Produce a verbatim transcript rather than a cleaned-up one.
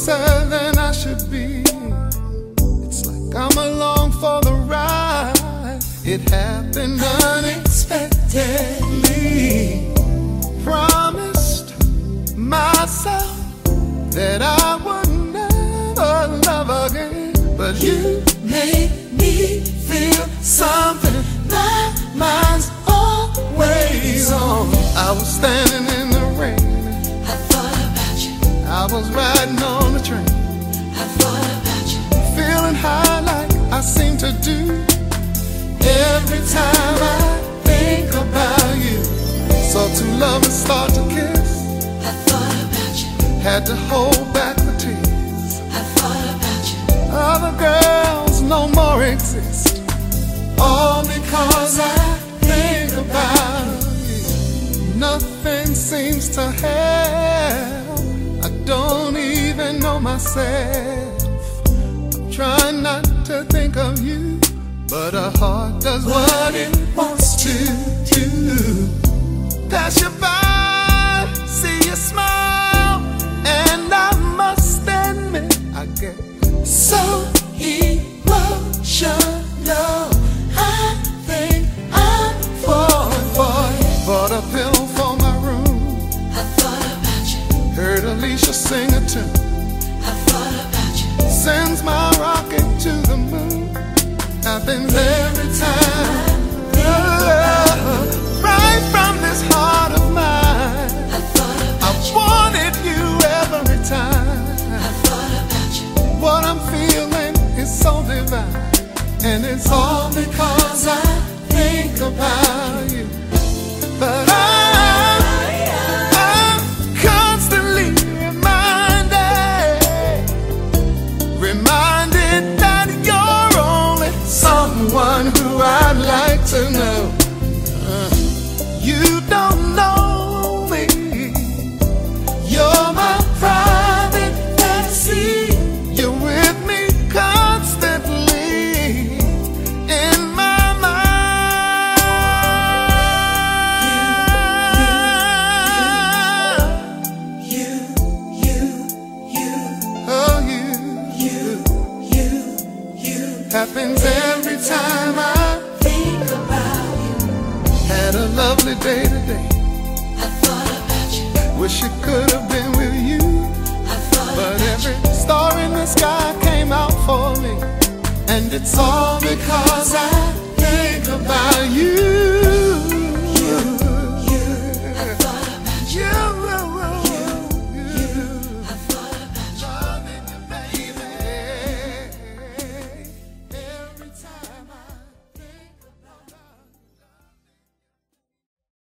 closer than I should be. It's like I'm along for the ride. It happened unexpectedly. Promised myself that I would never love again, but you made me feel something my mind's always on. I was standing in the rain, I thought about you. I was riding on the train, I thought about you. feeling high like I seem to do every time I think about you. So two lovers start to kiss, I thought about you. had to hold back the tears. I thought about you. Other girls no more exist, all because I think about you. Nothing seems to help, I don't even know myself. I'm trying not to think of you, but a heart does what it wants to do. Pass you by, see you smile, and I must admit I get so emotional. I think I'm falling for you. Bought a pill for my room, I thought about you. heard Alicia sing a tune, I thought about you. sends my rocket to the moon. Happens every time. Oh, right from this heart of mine, I thought I about you. wanted you every time. I thought about you. What I'm feeling is so divine, and it's all because I think about you. But I'm, I'm constantly reminded, reminded that you're only someone who I'd like to know. Uh, you don't know me, you're my private fantasy. You're with me constantly in my mind. You, you, you, Oh, you you, you, you. happens every time I Think about you. had a lovely day today. I thought about you. Wish it could have been with you, I thought but about every you. star in the sky came out for me, and it's all because I think about you.